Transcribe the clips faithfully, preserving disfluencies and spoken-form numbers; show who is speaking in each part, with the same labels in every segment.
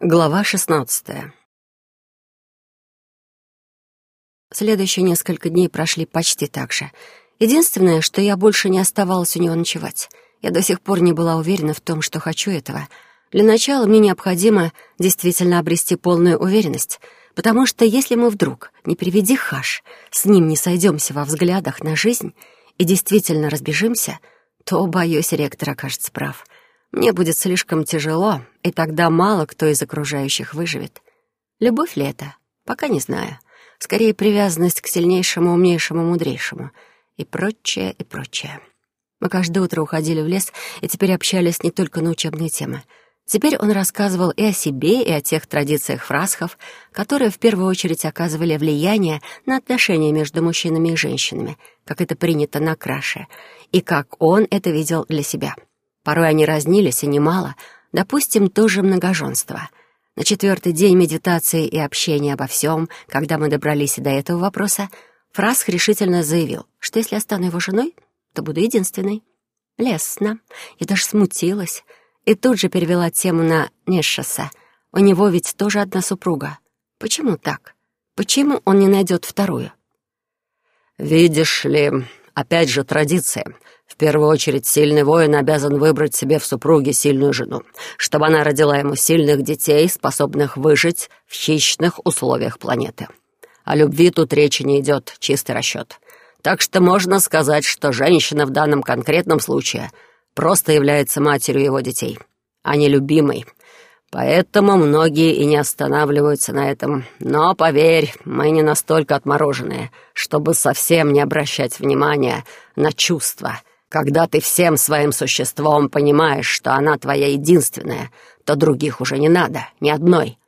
Speaker 1: Глава шестнадцатая. Следующие несколько дней прошли почти так же. Единственное, что я больше не оставалась у него ночевать. Я до сих пор не была уверена в том, что хочу этого. Для начала мне необходимо действительно обрести полную уверенность, потому что если мы вдруг, не приведи хаш, с ним не сойдемся во взглядах на жизнь и действительно разбежимся, то, боюсь, ректор окажется прав. Мне будет слишком тяжело, и тогда мало кто из окружающих выживет. Любовь ли это? Пока не знаю. Скорее, привязанность к сильнейшему, умнейшему, мудрейшему. И прочее, и прочее. Мы каждое утро уходили в лес и теперь общались не только на учебные темы. Теперь он рассказывал и о себе, и о тех традициях фрасхов, которые в первую очередь оказывали влияние на отношения между мужчинами и женщинами, как это принято на краше, и как он это видел для себя. Порой они разнились, и немало. Допустим, тоже многоженство. На четвертый день медитации и общения обо всем, когда мы добрались и до этого вопроса, Фрасх решительно заявил, что если я стану его женой, то буду единственной. Лестно. Я даже смутилась. И тут же перевела тему на Нешеса. У него ведь тоже одна супруга. Почему так? Почему он не найдет вторую?
Speaker 2: «Видишь ли, опять же традиция. В первую очередь, сильный воин обязан выбрать себе в супруге сильную жену, чтобы она родила ему сильных детей, способных выжить в хищных условиях планеты. О любви тут речи не идет, чистый расчет. Так что можно сказать, что женщина в данном конкретном случае просто является матерью его детей, а не любимой. Поэтому многие и не останавливаются на этом. Но, поверь, мы не настолько отмороженные, чтобы совсем не обращать внимания на чувства. Когда ты всем своим существом понимаешь, что она твоя единственная, то других уже не надо, ни одной».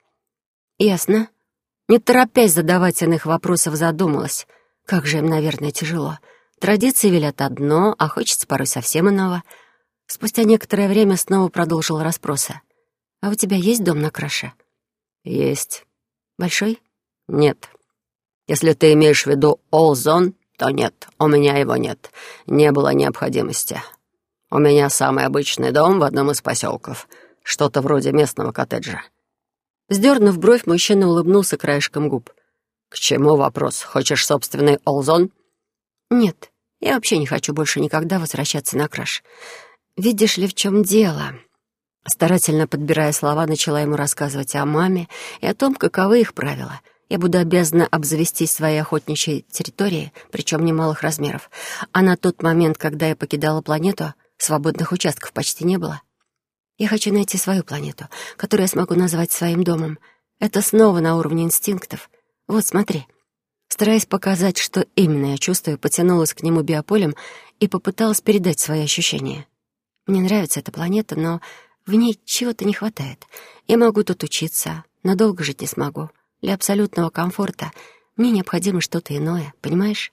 Speaker 1: Ясно. Не торопясь задавать иных вопросов, задумалась. Как же им, наверное, тяжело. Традиции велят одно, а хочется порой совсем иного. Спустя некоторое время снова продолжил расспросы. «А у тебя есть дом на краше?»
Speaker 2: «Есть».
Speaker 1: «Большой?»
Speaker 2: «Нет. Если ты имеешь в виду Олзон, то нет, у меня его нет. Не было необходимости. У меня самый обычный дом в одном из поселков. Что-то вроде местного коттеджа».
Speaker 1: Сдернув бровь, мужчина улыбнулся краешком губ.
Speaker 2: «К чему вопрос? Хочешь собственный Олзон?»
Speaker 1: «Нет, я вообще не хочу больше никогда возвращаться на краш. Видишь ли, в чем дело?» Старательно подбирая слова, начала ему рассказывать о маме и о том, каковы их правила. Я буду обязана обзавестись своей охотничьей территорией, причем немалых размеров. А на тот момент, когда я покидала планету, свободных участков почти не было. Я хочу найти свою планету, которую я смогу назвать своим домом. Это снова на уровне инстинктов. Вот, смотри». Стараясь показать, что именно я чувствую, потянулась к нему биополем и попыталась передать свои ощущения. Мне нравится эта планета, но в ней чего-то не хватает. Я могу тут учиться, но долго жить не смогу. Для абсолютного комфорта мне необходимо что-то иное, понимаешь?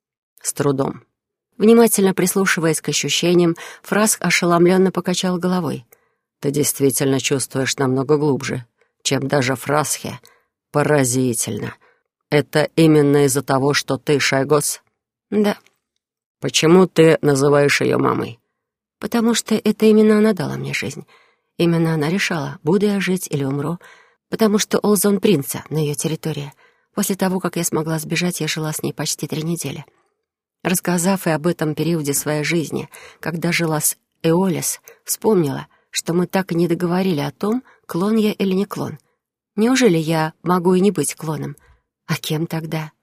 Speaker 2: С трудом.
Speaker 1: Внимательно прислушиваясь к ощущениям, Фрасх ошеломленно покачал головой.
Speaker 2: Ты действительно чувствуешь намного глубже, чем даже Фрасхе. Поразительно. Это именно из-за того, что ты Шайгос?
Speaker 1: Да.
Speaker 2: Почему ты называешь ее мамой?
Speaker 1: Потому что это именно она дала мне жизнь. Именно она решала, буду я жить или умру. Потому что Олзон принца на ее территории. После того, как я смогла сбежать, я жила с ней почти три недели. Рассказав и об этом периоде своей жизни, когда жила с Эолис, вспомнила, что мы так и не договорили о том, клон я или не клон. Неужели я могу и не быть клоном? А кем тогда?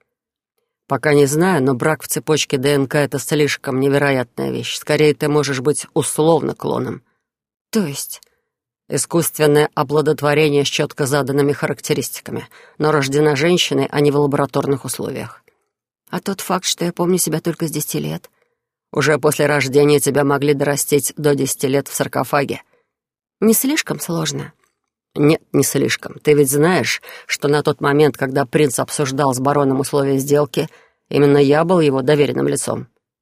Speaker 2: Пока не знаю, но брак в цепочке ДНК — это слишком невероятная вещь. Скорее, ты можешь быть условно клоном.
Speaker 1: То есть?
Speaker 2: Искусственное оплодотворение с четко заданными характеристиками, но рождена женщиной, а не в лабораторных условиях.
Speaker 1: А тот факт, что я помню себя только с десяти лет?
Speaker 2: Уже после рождения тебя могли дорастить до десяти лет в саркофаге.
Speaker 1: Не слишком сложно?
Speaker 2: Нет, не слишком. Ты ведь знаешь, что на тот момент, когда принц обсуждал с бароном условия сделки, именно я был его доверенным лицом.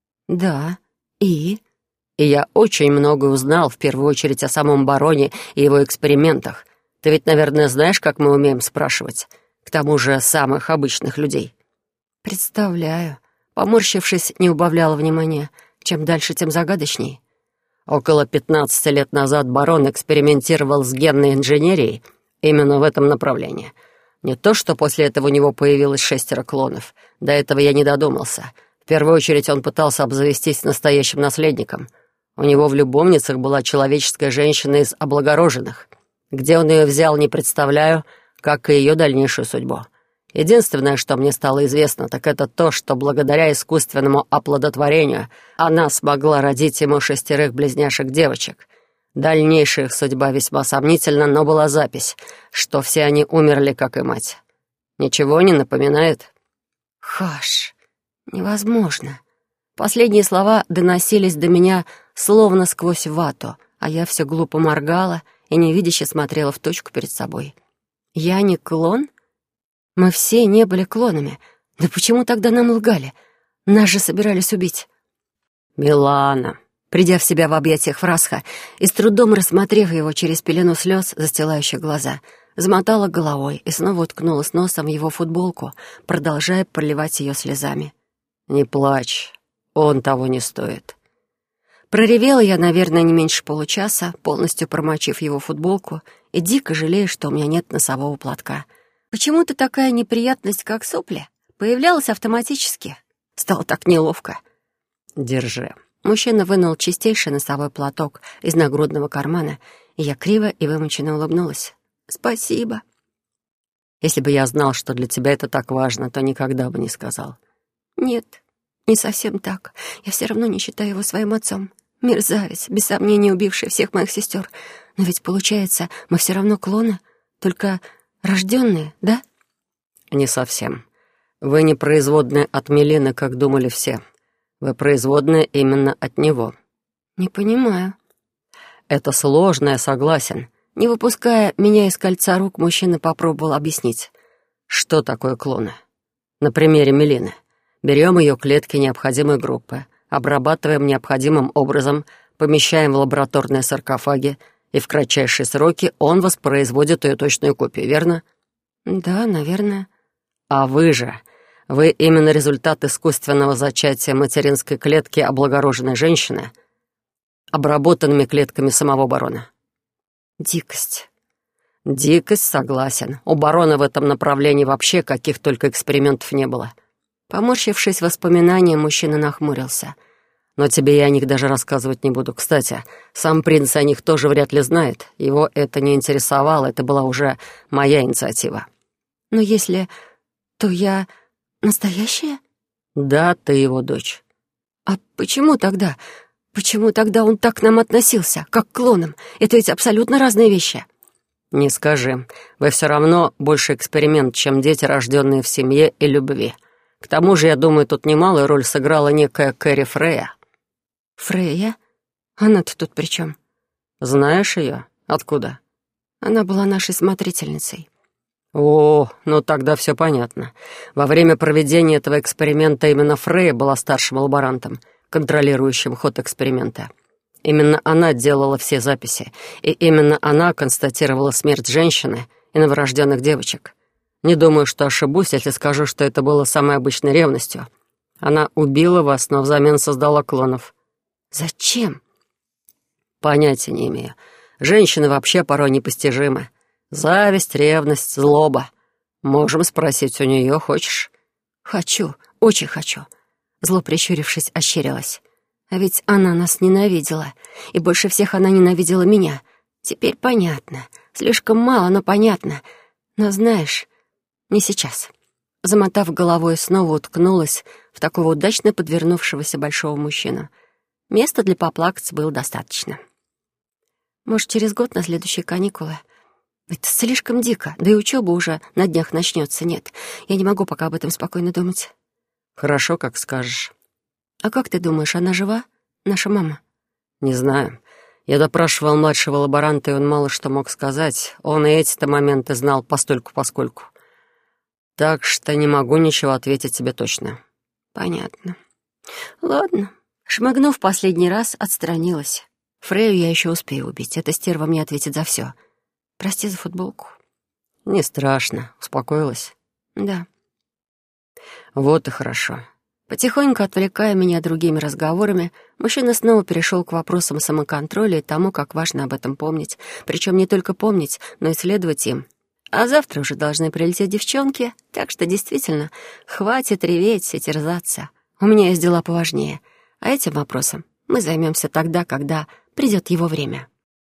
Speaker 1: Да, и...
Speaker 2: И я очень много узнал, в первую очередь, о самом бароне и его экспериментах. Ты ведь, наверное, знаешь, как мы умеем спрашивать. К тому же самых обычных людей.
Speaker 1: Представляю. Поморщившись, не убавляла внимания. Чем дальше, тем загадочней.
Speaker 2: Около пятнадцати лет назад барон экспериментировал с генной инженерией, Именно в этом направлении. Не то, что после этого у него появилось шестеро клонов. До этого я не додумался. В первую очередь он пытался обзавестись настоящим наследником. У него в любовницах была человеческая женщина из облагороженных. Где он ее взял, не представляю, как и ее дальнейшую судьбу. Единственное, что мне стало известно, так это то, что благодаря искусственному оплодотворению она смогла родить ему шестерых близняшек-девочек. Дальнейшая их судьба весьма сомнительна, но была запись, что все они умерли, как и мать. Ничего не напоминает?
Speaker 1: Хаш, невозможно. Последние слова доносились до меня словно сквозь вату, а я все глупо моргала и невидяще смотрела в точку перед собой. Я не клон? Мы все не были клонами. Да почему тогда нам лгали? Нас же собирались убить.
Speaker 2: Милана.
Speaker 1: Придя в себя в объятиях Фрасха и с трудом рассмотрев его через пелену слез, застилающих глаза, замотала головой и снова уткнулась носом в его футболку, продолжая проливать ее слезами.
Speaker 2: «Не плачь, он того не стоит».
Speaker 1: Проревела я, наверное, не меньше получаса, полностью промочив его футболку, и дико жалею, что у меня нет носового платка. Почему-то такая неприятность, как сопли, появлялась автоматически. Стало так неловко.
Speaker 2: «Держи».
Speaker 1: Мужчина вынул чистейший носовой платок из нагрудного кармана, и я криво и вымученно улыбнулась. «Спасибо».
Speaker 2: «Если бы я знал, что для тебя это так важно, то никогда бы не сказал».
Speaker 1: «Нет, не совсем так. Я все равно не считаю его своим отцом. Мерзавец, без сомнения убивший всех моих сестер. Но ведь, получается, мы все равно клоны, только рожденные, да?»
Speaker 2: «Не совсем. Вы не производные от Мелины, как думали все. Вы производные именно от него».
Speaker 1: «Не понимаю».
Speaker 2: «Это сложно, я согласен».
Speaker 1: Не выпуская меня из кольца рук, мужчина попробовал объяснить.
Speaker 2: Что такое клоны? На примере Мелины. Берем ее клетки необходимой группы, обрабатываем необходимым образом, помещаем в лабораторные саркофаги, и в кратчайшие сроки он воспроизводит ее точную копию, верно?
Speaker 1: Да, наверное.
Speaker 2: А вы же... Вы именно результат искусственного зачатия материнской клетки облагороженной женщины, обработанными клетками самого барона.
Speaker 1: Дикость.
Speaker 2: Дикость, согласен. У барона в этом направлении вообще каких только экспериментов не было.
Speaker 1: Поморщившись воспоминанием, мужчина нахмурился.
Speaker 2: Но тебе я о них даже рассказывать не буду. Кстати, сам принц о них тоже вряд ли знает. Его это не интересовало, это была уже моя инициатива.
Speaker 1: Но если... то я... настоящая?
Speaker 2: Да, ты его дочь.
Speaker 1: А почему тогда? Почему тогда он так к нам относился, как к клонам? Это ведь абсолютно разные вещи.
Speaker 2: Не скажи. Вы все равно больше эксперимент, чем дети, рожденные в семье и любви. К тому же, я думаю, тут немалую роль сыграла некая Кэрри Фрея.
Speaker 1: Фрея? Она-то тут при чем?
Speaker 2: Знаешь ее? Откуда?
Speaker 1: Она была нашей смотрительницей.
Speaker 2: О, ну тогда все понятно. Во время проведения этого эксперимента именно Фрея была старшим лаборантом, контролирующим ход эксперимента. Именно она делала все записи, и именно она констатировала смерть женщины и новорожденных девочек. Не думаю, что ошибусь, если скажу, что это было самой обычной ревностью. Она убила вас, но взамен создала клонов.
Speaker 1: Зачем?
Speaker 2: Понятия не имею. Женщины вообще порой непостижимы. Зависть, ревность, злоба. Можем спросить у нее, хочешь?
Speaker 1: Хочу, очень хочу. Зло, прищурившись, ощерилась. А ведь она нас ненавидела, и больше всех она ненавидела меня. Теперь понятно. Слишком мало, но понятно. Но знаешь, не сейчас. Замотав головой, снова уткнулась в такого удачно подвернувшегося большого мужчину. Места для поплакаться было достаточно. Может, через год на следующие каникулы? Это слишком дико, да и учеба уже на днях начнется. Нет, я не могу пока об этом спокойно думать.
Speaker 2: Хорошо, как скажешь.
Speaker 1: А как ты думаешь, она жива, наша мама?
Speaker 2: Не знаю. Я допрашивал младшего лаборанта, и он мало что мог сказать. Он и эти-то моменты знал постольку-поскольку. Так что не могу ничего ответить тебе точно.
Speaker 1: Понятно. Ладно. Шмыгнув последний раз, отстранилась. Фрею я еще успею убить. Эта стерва мне ответит за все. Прости за футболку.
Speaker 2: Не страшно. Успокоилась?
Speaker 1: Да.
Speaker 2: Вот и хорошо.
Speaker 1: Потихоньку отвлекая меня другими разговорами, мужчина снова перешел к вопросам самоконтроля и тому, как важно об этом помнить. Причем не только помнить, но и следовать им. А завтра уже должны прилететь девчонки, так что действительно, хватит реветь и терзаться. У меня есть дела поважнее, а этим вопросом мы займемся тогда, когда придет его время.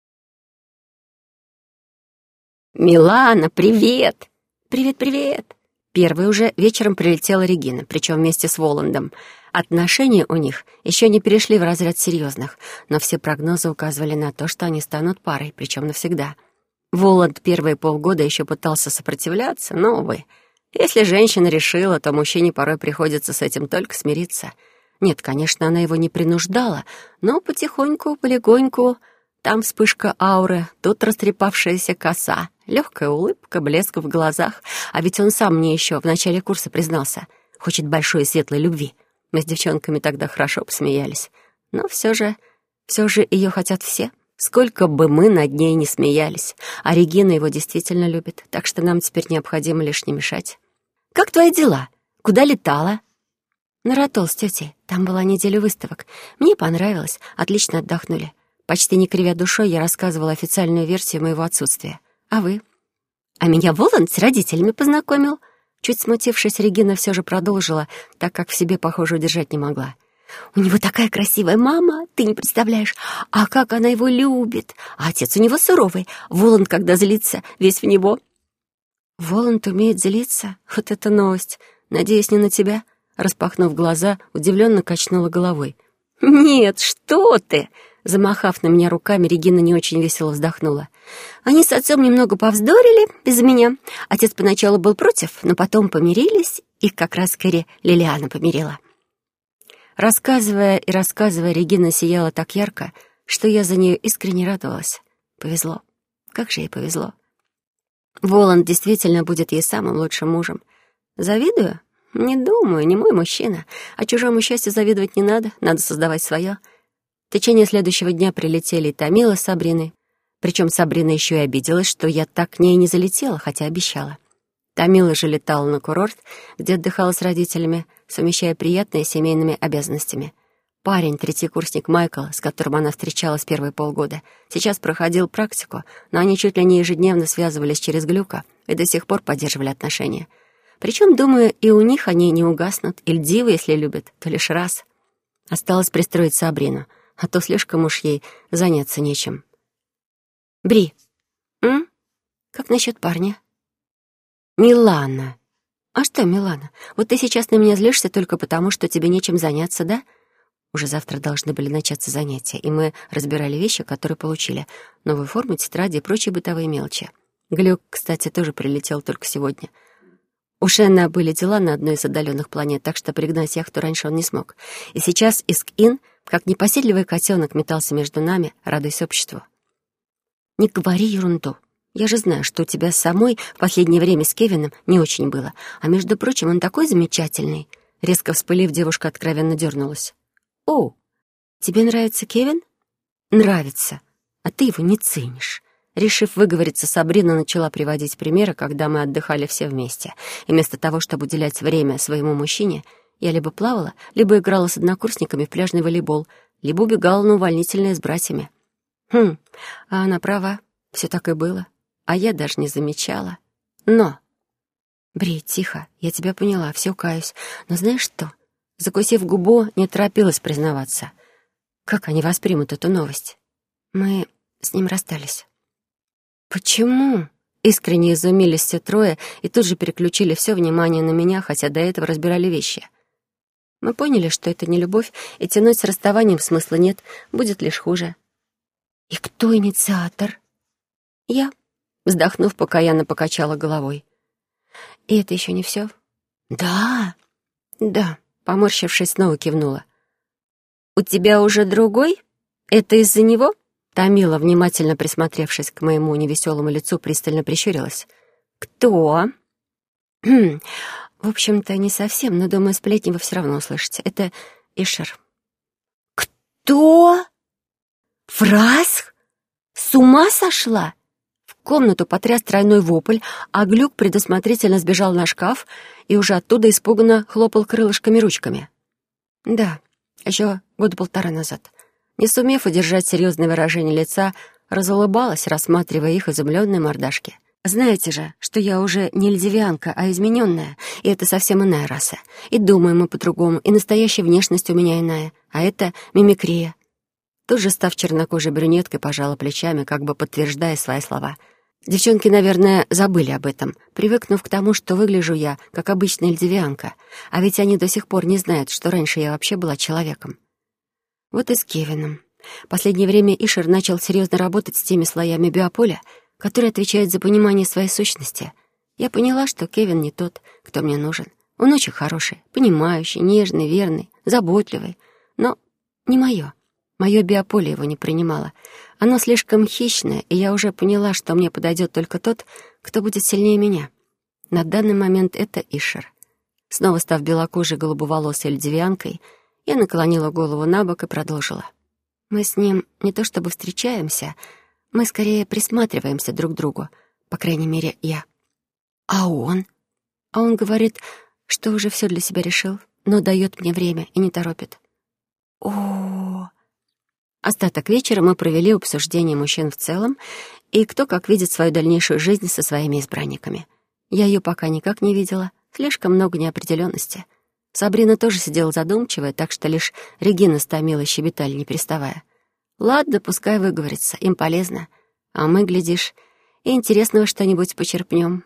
Speaker 1: «Милана, привет!» «Привет-привет!» Первой уже вечером прилетела Регина, причем вместе с Воландом. Отношения у них еще не перешли в разряд серьезных, но все прогнозы указывали на то, что они станут парой, причем навсегда. Воланд первые полгода еще пытался сопротивляться, но, увы, если женщина решила, то мужчине порой приходится с этим только смириться. Нет, конечно, она его не принуждала, но потихоньку, полегоньку, там вспышка ауры, тут растрепавшаяся коса, легкая улыбка, блеск в глазах. А ведь он сам мне еще в начале курса признался, хочет большой и светлой любви. Мы с девчонками тогда хорошо посмеялись. Но все же, все же ее хотят все. Сколько бы мы над ней не смеялись. А Регина его действительно любит, так что нам теперь необходимо лишь не мешать. «Как твои дела? Куда летала?» «На Ротол с тетей. Там была неделя выставок. Мне понравилось. Отлично отдохнули. Почти не кривя душой, я рассказывала официальную версию моего отсутствия. А вы?» «А меня Воланд с родителями познакомил». Чуть смутившись, Регина все же продолжила, так как в себе, похоже, удержать не могла. «У него такая красивая мама, ты не представляешь. А как она его любит. А отец у него суровый. Воланд, когда злится, весь в него». «Воланд умеет злиться? Вот это новость. Надеюсь, не на тебя?» Распахнув глаза, удивленно качнула головой. «Нет, что ты!» Замахав на меня руками, Регина не очень весело вздохнула. «Они с отцом немного повздорили из-за меня. Отец поначалу был против, но потом помирились, их как раз Кэрри Лилиана помирила». Рассказывая и рассказывая, Регина сияла так ярко, что я за нее искренне радовалась. Повезло. Как же ей повезло. Воланд действительно будет ей самым лучшим мужем. Завидую? Не думаю, не мой мужчина. А чужому счастью завидовать не надо, надо создавать свое. В течение следующего дня прилетели и Тамила с Сабриной. Причем Сабрина еще и обиделась, что я так к ней не залетела, хотя обещала. Тамила же летала на курорт, где отдыхала с родителями, совмещая приятное с семейными обязанностями. Парень, третьекурсник Майкл, с которым она встречалась первые полгода, сейчас проходил практику, но они чуть ли не ежедневно связывались через глюка и до сих пор поддерживали отношения. Причем, думаю, и у них они не угаснут, и льдивы, если любят, то лишь раз. Осталось пристроить Сабрину, а то слишком уж ей заняться нечем. «Бри, м? Как насчет парня?» «Милана». «А что, Милана, вот ты сейчас на меня злишься только потому, что тебе нечем заняться, да?» Уже завтра должны были начаться занятия, и мы разбирали вещи, которые получили. Новую форму, тетради и прочие бытовые мелочи. Глюк, кстати, тоже прилетел только сегодня. У Шенна были дела на одной из отдаленных планет, так что пригнать яхту раньше он не смог. И сейчас Иск-Ин, как непоседливый котенок, метался между нами, радуясь обществу. «Не говори ерунду. Я же знаю, что у тебя самой в последнее время с Кевином не очень было. А между прочим, он такой замечательный». Резко вспылив, девушка откровенно дернулась. «О, тебе нравится Кевин?» «Нравится, а ты его не ценишь». Решив выговориться, Сабрина начала приводить примеры, когда мы отдыхали все вместе. И вместо того, чтобы уделять время своему мужчине, я либо плавала, либо играла с однокурсниками в пляжный волейбол, либо убегала на увольнительное с братьями. Хм, а она права, все так и было. А я даже не замечала. Но... Бри, тихо, я тебя поняла, все каюсь. Но знаешь что? Закусив губу, не торопилась признаваться. Как они воспримут эту новость? Мы с ним расстались. «Почему?» Искренне изумились все трое и тут же переключили все внимание на меня, хотя до этого разбирали вещи. Мы поняли, что это не любовь, и тянуть с расставанием смысла нет, будет лишь хуже. «И кто инициатор?» «Я», вздохнув, покаянно покачала головой. «И это еще не все?» «Да, да», поморщившись, снова кивнула. «У тебя уже другой? Это из-за него?» Тамила, внимательно присмотревшись к моему невеселому лицу, пристально прищурилась. «Кто?» «В общем-то, не совсем, но, думаю, сплетни вы все равно услышите. Это Ишер». «Кто? Фрасх? С ума сошла?» В комнату потряс тройной вопль, а Глюк предусмотрительно сбежал на шкаф и уже оттуда испуганно хлопал крылышками-ручками. Да, еще года полтора назад. Не сумев удержать серьезное выражение лица, разулыбалась, рассматривая их изумленные мордашки. Знаете же, что я уже не льдивианка, а измененная, и это совсем иная раса. И думаем мы по-другому, и настоящая внешность у меня иная, а это мимикрия. Тут же, став чернокожей брюнеткой, пожала плечами, как бы подтверждая свои слова. Девчонки, наверное, забыли об этом, привыкнув к тому, что выгляжу я, как обычная льдивианка, а ведь они до сих пор не знают, что раньше я вообще была человеком. Вот и с Кевином. Последнее время Ишер начал серьезно работать с теми слоями биополя, которые отвечают за понимание своей сущности. Я поняла, что Кевин не тот, кто мне нужен. Он очень хороший, понимающий, нежный, верный, заботливый, но не мое. Мое биополе его не принимало. Оно слишком хищное, и я уже поняла, что мне подойдет только тот, кто будет сильнее меня. На данный момент это Ишер. Снова став белокожей голубоволосой льдивианкой, я наклонила голову на бок и продолжила. Мы с ним не то чтобы встречаемся, мы скорее присматриваемся друг к другу, по крайней мере, я. А он? А он говорит, что уже все для себя решил, но дает мне время и не торопит. О, Остаток вечера мы провели обсуждение мужчин в целом и кто как видит свою дальнейшую жизнь со своими избранниками. Я ее пока никак не видела, слишком много неопределенности. Сабрина тоже сидела задумчивая, так что лишь Регина с Томилой щебетали, не переставая. Ладно, пускай выговорится, им полезно. А мы, глядишь, и интересного что-нибудь почерпнем.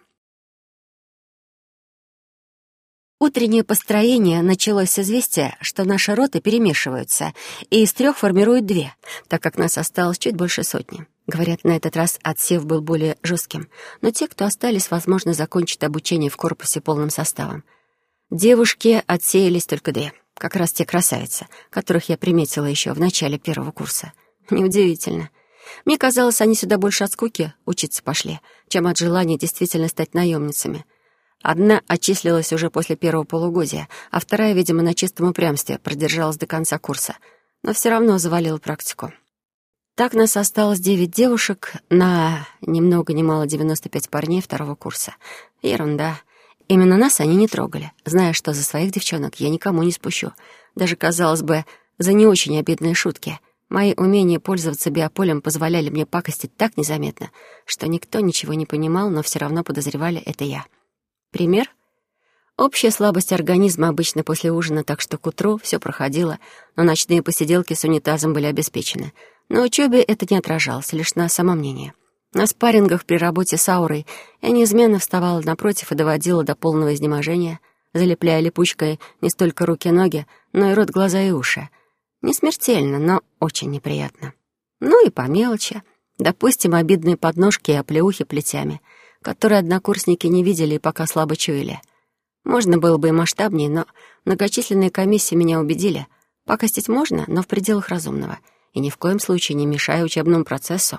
Speaker 1: Утреннее построение началось с известия, что наши роты перемешиваются, и из трех формируют две, так как нас осталось чуть больше сотни. Говорят, на этот раз отсев был более жестким, но те, кто остались, возможно, закончат обучение в корпусе полным составом. Девушки отсеялись только две, как раз те красавицы, которых я приметила еще в начале первого курса. Неудивительно. Мне казалось, они сюда больше от скуки учиться пошли, чем от желания действительно стать наемницами. Одна отчислилась уже после первого полугодия, а вторая, видимо, на чистом упрямстве продержалась до конца курса, но все равно завалила практику. Так нас осталось девять девушек на ни много ни мало девяносто пять парней второго курса. Ерунда. Именно нас они не трогали, зная, что за своих девчонок я никому не спущу. Даже, казалось бы, за не очень обидные шутки. Мои умения пользоваться биополем позволяли мне пакостить так незаметно, что никто ничего не понимал, но все равно подозревали это я. Пример? Общая слабость организма обычно после ужина, так что к утру все проходило, но ночные посиделки с унитазом были обеспечены. На учебе это не отражалось, лишь на самомнении. На спаррингах при работе с аурой я неизменно вставала напротив и доводила до полного изнеможения, залепляя липучкой не столько руки и ноги, но и рот, глаза и уши. Не смертельно, но очень неприятно. Ну и по мелочи. Допустим, обидные подножки и оплеухи плетями, которые однокурсники не видели и пока слабо чуяли. Можно было бы и масштабнее, но многочисленные комиссии меня убедили. Пакостить можно, но в пределах разумного, и ни в коем случае не мешая учебному процессу.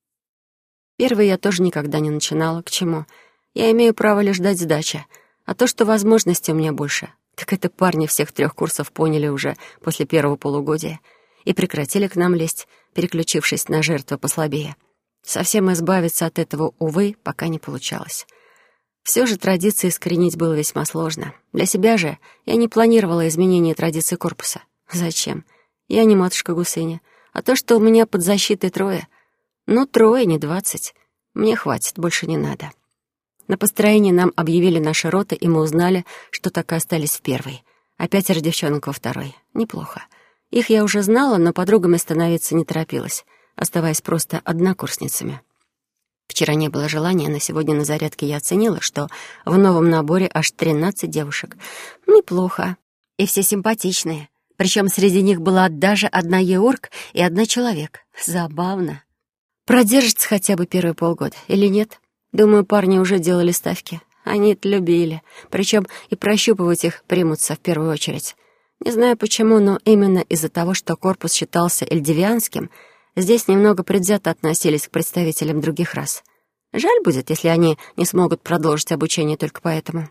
Speaker 1: Первый я тоже никогда не начинала. К чему? Я имею право лишь ждать сдачи. А то, что возможностей у меня больше, так это парни всех трех курсов поняли уже после первого полугодия и прекратили к нам лезть, переключившись на жертву послабее. Совсем избавиться от этого, увы, пока не получалось. Все же традиции искоренить было весьма сложно. Для себя же я не планировала изменения традиций корпуса. Зачем? Я не матушка-гусыня. А то, что у меня под защитой трое. Ну, трое, не двадцать. Мне хватит, больше не надо. На построении нам объявили наши роты, и мы узнали, что так и остались в первой. А пятеро девчонок во второй. Неплохо. Их я уже знала, но подругами становиться не торопилась, оставаясь просто однокурсницами. Вчера не было желания, но сегодня на зарядке я оценила, что в новом наборе аж тринадцать девушек. Неплохо. И все симпатичные. Причем среди них была даже одна еорк и одна человек. Забавно. Продержится хотя бы первые полгода или нет? Думаю, парни уже делали ставки. Они это любили. Причем и прощупывать их примутся в первую очередь. Не знаю почему, но именно из-за того, что корпус считался эльдивианским, здесь немного предвзято относились к представителям других рас. Жаль будет, если они не смогут продолжить обучение только поэтому.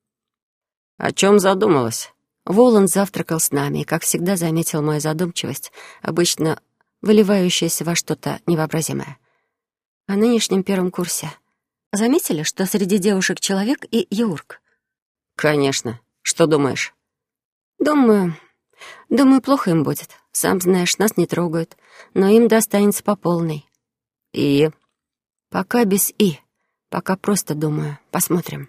Speaker 2: «О чем задумалась?»
Speaker 1: Воланд завтракал с нами и, как всегда, заметил мою задумчивость, обычно выливающаяся во что-то невообразимое. О нынешнем первом курсе. Заметили, что среди девушек человек и еурк?
Speaker 2: «Конечно. Что думаешь?»
Speaker 1: Думаю, Думаю, плохо им будет. Сам знаешь, нас не трогают, но им достанется по полной.
Speaker 2: И?
Speaker 1: Пока без «и». Пока просто думаю. Посмотрим.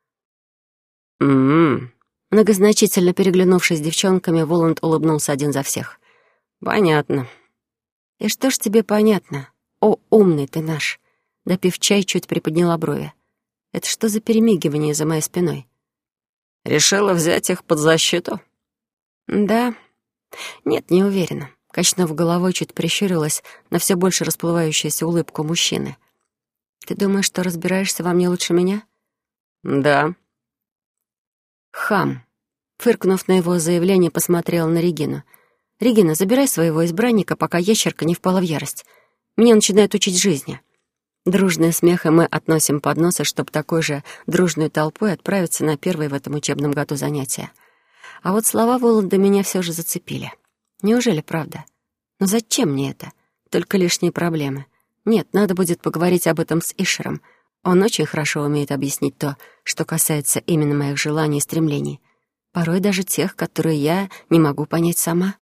Speaker 2: М-м.
Speaker 1: Многозначительно переглянувшись с девчонками, Воланд улыбнулся один за всех.
Speaker 2: Понятно.
Speaker 1: И что ж тебе понятно? О, умный ты наш. Допив чай, чуть приподняла брови. Это что за перемигивание за моей спиной?
Speaker 2: Решила взять их под защиту?
Speaker 1: Да. Нет, не уверена. Качнув головой, чуть прищурилась на все больше расплывающуюся улыбку мужчины. Ты думаешь, что разбираешься во мне лучше меня?
Speaker 2: Да.
Speaker 1: Хам. Фыркнув на его заявление, посмотрела на Регину. «Регина, забирай своего избранника, пока ящерка не впала в ярость. Меня начинает учить жизни». Дружный смех, и мы относим подносы, чтобы такой же дружной толпой отправиться на первое в этом учебном году занятия. А вот слова Воланда меня все же зацепили. Неужели правда? Но зачем мне это? Только лишние проблемы. Нет, надо будет поговорить об этом с Ишером. Он очень хорошо умеет объяснить то, что касается именно моих желаний и стремлений. Порой даже тех, которые я не могу понять сама.